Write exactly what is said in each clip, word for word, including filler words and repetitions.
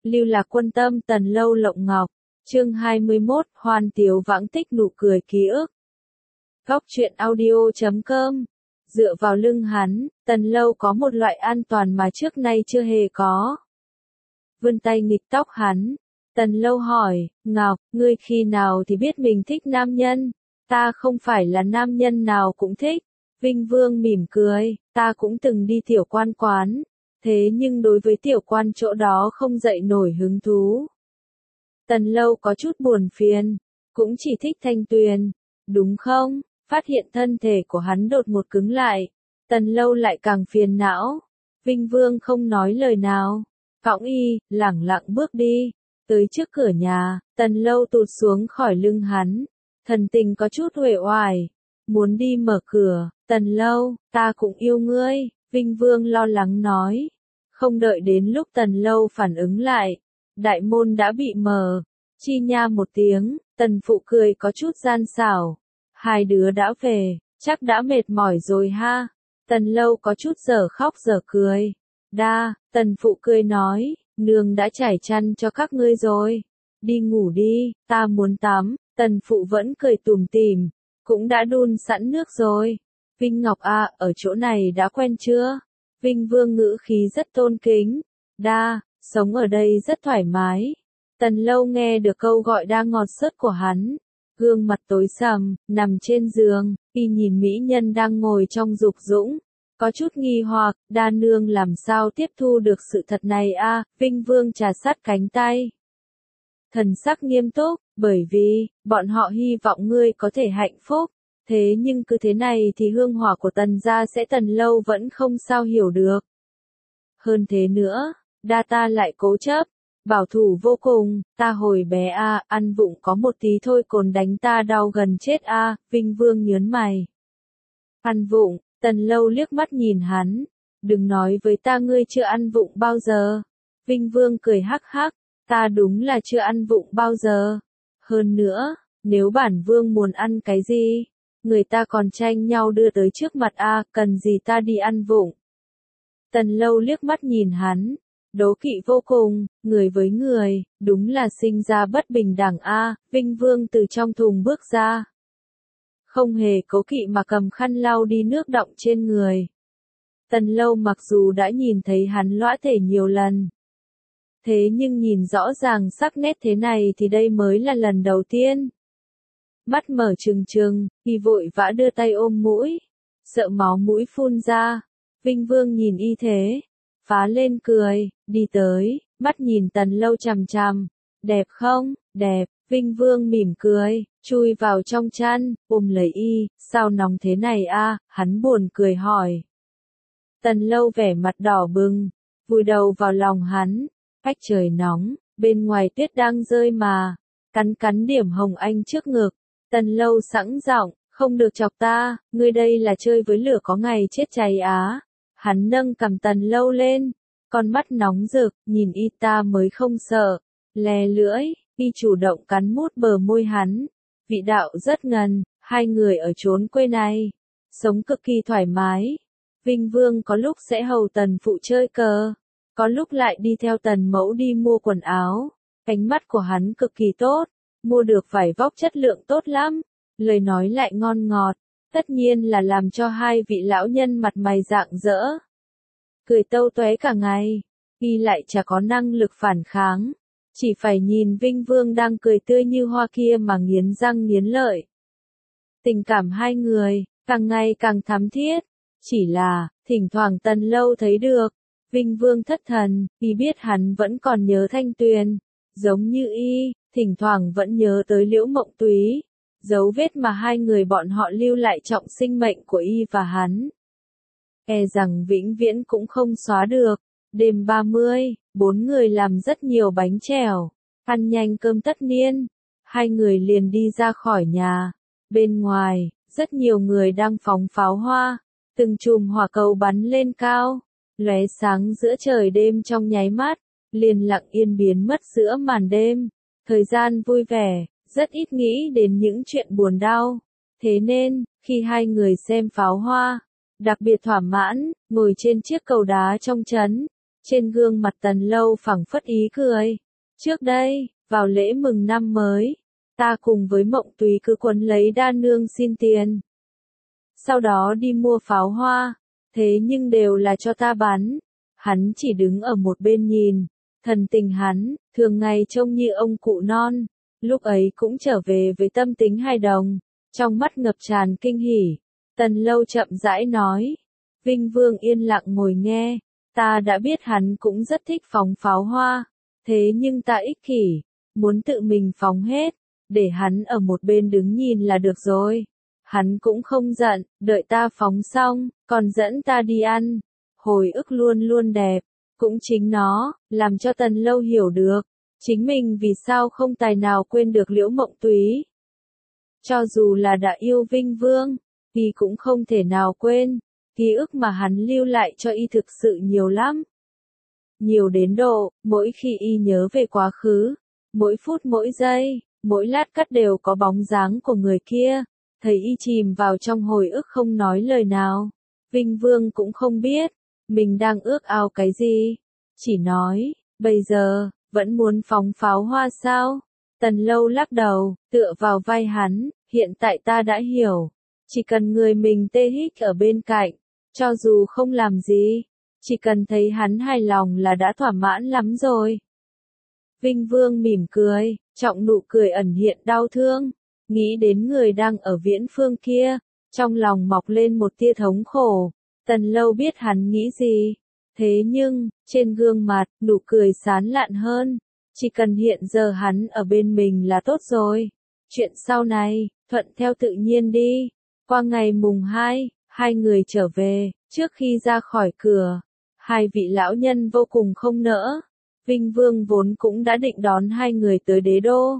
Lưu Lạc Quân Tâm Tần Lâu Lộng Ngọc, chương hai mươi mốt, Hoan Tiếu Vãng Tích Nụ Cười Ký Ức. Góc truyện audio chấm com. Dựa vào lưng hắn, Tần Lâu có một loại an toàn mà trước nay chưa hề có. Vươn tay nghịch tóc hắn, Tần Lâu hỏi, Ngọc, ngươi khi nào thì biết mình thích nam nhân? Ta không phải là nam nhân nào cũng thích. Vinh Vương mỉm cười, ta cũng từng đi tiểu quan quán, thế nhưng đối với tiểu quan chỗ đó không dậy nổi hứng thú. Tần Lâu có chút buồn phiền, cũng chỉ thích Thanh Tuyền, đúng không? Phát hiện thân thể của hắn đột ngột cứng lại, Tần Lâu lại càng phiền não. Vinh Vương không nói lời nào, cõng y, lẳng lặng bước đi, tới trước cửa nhà, Tần Lâu tụt xuống khỏi lưng hắn, thần tình có chút uể oải, muốn đi mở cửa. Tần Lâu, ta cũng yêu ngươi, Vinh Vương lo lắng nói. Không đợi đến lúc Tần Lâu phản ứng lại, đại môn đã bị mở, chi nha một tiếng, Tần Phụ cười có chút gian xảo. Hai đứa đã về, chắc đã mệt mỏi rồi ha. Tần Lâu có chút dở khóc dở cười. Đa, Tần Phụ cười nói, nương đã trải chăn cho các ngươi rồi. Đi ngủ đi, ta muốn tắm. Tần Phụ vẫn cười tủm tỉm, cũng đã đun sẵn nước rồi. Vinh Ngọc à, ở chỗ này đã quen chưa? Vinh Vương ngữ khí rất tôn kính. Đa, sống ở đây rất thoải mái. Tần Lâu nghe được câu gọi đa ngọt sớt của hắn. Gương mặt tối sầm, nằm trên giường, y nhìn mỹ nhân đang ngồi trong dục dũng. Có chút nghi hoặc, đa nương làm sao tiếp thu được sự thật này a? À? Vinh Vương trà sát cánh tay. Thần sắc nghiêm túc, bởi vì, bọn họ hy vọng ngươi có thể hạnh phúc. Thế nhưng cứ thế này thì hương hỏa của Tần gia sẽ Tần Lâu vẫn không sao hiểu được. Hơn thế nữa, đa ta lại cố chấp, bảo thủ vô cùng, ta hồi bé a, à, ăn vụng có một tí thôi cồn đánh ta đau gần chết a, à, Vinh Vương nhớn mày. Ăn vụng, Tần Lâu liếc mắt nhìn hắn, đừng nói với ta ngươi chưa ăn vụng bao giờ. Vinh Vương cười hắc hắc, ta đúng là chưa ăn vụng bao giờ. Hơn nữa, nếu bản vương muốn ăn cái gì, người ta còn tranh nhau đưa tới trước mặt a, à, cần gì ta đi ăn vụng. Tần Lâu liếc mắt nhìn hắn, đố kỵ vô cùng, người với người, đúng là sinh ra bất bình đẳng a. À, Vinh Vương từ trong thùng bước ra, không hề cố kỵ mà cầm khăn lau đi nước đọng trên người. Tần Lâu mặc dù đã nhìn thấy hắn lõa thể nhiều lần, thế nhưng nhìn rõ ràng sắc nét thế này thì đây mới là lần đầu tiên. Mắt mở trừng trừng, y vội vã đưa tay ôm mũi, sợ máu mũi phun ra. Vinh Vương nhìn y thế, phá lên cười, đi tới, mắt nhìn Tần Lâu chằm chằm. Đẹp không? Đẹp. Vinh Vương mỉm cười, chui vào trong chăn, ôm lấy y. Sao nóng thế này a? À? Hắn buồn cười hỏi. Tần Lâu vẻ mặt đỏ bừng, vùi đầu vào lòng hắn. Ách trời nóng, bên ngoài tuyết đang rơi mà. Cắn cắn điểm hồng anh trước ngực. Tần Lâu sẵn giọng, không được chọc ta, ngươi đây là chơi với lửa có ngày chết cháy á. Hắn nâng cằm Tần Lâu lên, con mắt nóng rực, nhìn y ta mới không sợ. Lè lưỡi, y chủ động cắn mút bờ môi hắn. Vị đạo rất ngần, hai người ở chốn quê này, sống cực kỳ thoải mái. Vinh Vương có lúc sẽ hầu Tần Phụ chơi cờ, có lúc lại đi theo Tần Mẫu đi mua quần áo. Ánh mắt của hắn cực kỳ tốt, mua được vải vóc chất lượng tốt lắm, lời nói lại ngon ngọt, tất nhiên là làm cho hai vị lão nhân mặt mày rạng rỡ. Cười tâu tóe cả ngày, y lại chả có năng lực phản kháng, chỉ phải nhìn Vinh Vương đang cười tươi như hoa kia mà nghiến răng nghiến lợi. Tình cảm hai người, càng ngày càng thắm thiết, chỉ là, thỉnh thoảng Tần Lâu thấy được, Vinh Vương thất thần, y biết hắn vẫn còn nhớ Thanh Tuyền, giống như y, thỉnh thoảng vẫn nhớ tới Liễu Mộng Túy, dấu vết mà hai người bọn họ lưu lại trọng sinh mệnh của y và hắn. E rằng vĩnh viễn cũng không xóa được. Đêm ba mươi, bốn người làm rất nhiều bánh chèo, ăn nhanh cơm tất niên, hai người liền đi ra khỏi nhà. Bên ngoài, rất nhiều người đang phóng pháo hoa, từng chùm hỏa cầu bắn lên cao, lóe sáng giữa trời đêm trong nháy mắt, liền lặng yên biến mất giữa màn đêm. Thời gian vui vẻ, rất ít nghĩ đến những chuyện buồn đau. Thế nên, khi hai người xem pháo hoa, đặc biệt thỏa mãn, ngồi trên chiếc cầu đá trong trấn, Trên gương mặt Tần Lâu phảng phất ý cười. Trước đây, vào lễ mừng năm mới, ta cùng với Mộng Túy cứ quấn lấy đa nương xin tiền. Sau đó đi mua pháo hoa, thế nhưng đều là cho ta bắn. Hắn chỉ đứng ở một bên nhìn, thần tình hắn, thường ngày trông như ông cụ non, lúc ấy cũng trở về với tâm tính hài đồng, trong mắt ngập tràn kinh hỉ. Tần Lâu chậm rãi nói, Vinh Vương yên lặng ngồi nghe, ta đã biết hắn cũng rất thích phóng pháo hoa, thế nhưng ta ích kỷ, muốn tự mình phóng hết, để hắn ở một bên đứng nhìn là được rồi. Hắn cũng không giận, đợi ta phóng xong, còn dẫn ta đi ăn. Hồi ức luôn luôn đẹp, cũng chính nó, làm cho Tần Lâu hiểu được, chính mình vì sao không tài nào quên được Liễu Mộng Túy. Cho dù là đã yêu Vinh Vương, thì cũng không thể nào quên, ký ức mà hắn lưu lại cho y thực sự nhiều lắm. Nhiều đến độ, mỗi khi y nhớ về quá khứ, mỗi phút mỗi giây, mỗi lát cắt đều có bóng dáng của người kia, thấy y chìm vào trong hồi ức không nói lời nào. Vinh Vương cũng không biết, mình đang ước ao cái gì, chỉ nói, bây giờ, vẫn muốn phóng pháo hoa sao? Tần Lâu lắc đầu, tựa vào vai hắn, hiện tại ta đã hiểu, chỉ cần người mình tê hích ở bên cạnh, cho dù không làm gì, chỉ cần thấy hắn hài lòng là đã thỏa mãn lắm rồi. Vinh Vương mỉm cười, trọng nụ cười ẩn hiện đau thương, nghĩ đến người đang ở viễn phương kia, trong lòng mọc lên một tia thống khổ. Tần Lâu biết hắn nghĩ gì, thế nhưng, trên gương mặt, nụ cười sán lạn hơn, chỉ cần hiện giờ hắn ở bên mình là tốt rồi. Chuyện sau này, thuận theo tự nhiên đi. Qua ngày mùng hai, hai người trở về, trước khi ra khỏi cửa, hai vị lão nhân vô cùng không nỡ. Vinh Vương vốn cũng đã định đón hai người tới đế đô.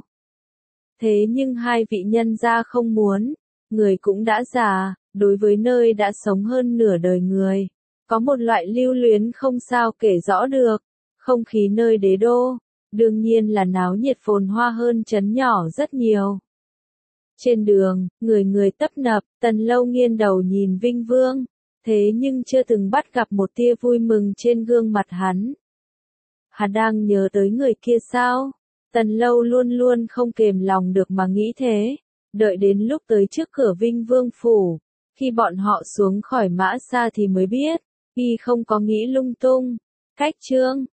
Thế nhưng hai vị nhân gia không muốn, người cũng đã già, đối với nơi đã sống hơn nửa đời người, có một loại lưu luyến không sao kể rõ được. Không khí nơi đế đô, đương nhiên là náo nhiệt phồn hoa hơn trấn nhỏ rất nhiều. Trên đường, người người tấp nập, Tần Lâu nghiêng đầu nhìn Vinh Vương, thế nhưng chưa từng bắt gặp một tia vui mừng trên gương mặt hắn. Hắn đang nhớ tới người kia sao? Tần Lâu luôn luôn không kềm lòng được mà nghĩ thế, đợi đến lúc tới trước cửa Vinh Vương phủ, khi bọn họ xuống khỏi mã xa thì mới biết, y không có nghĩ lung tung. Cách chương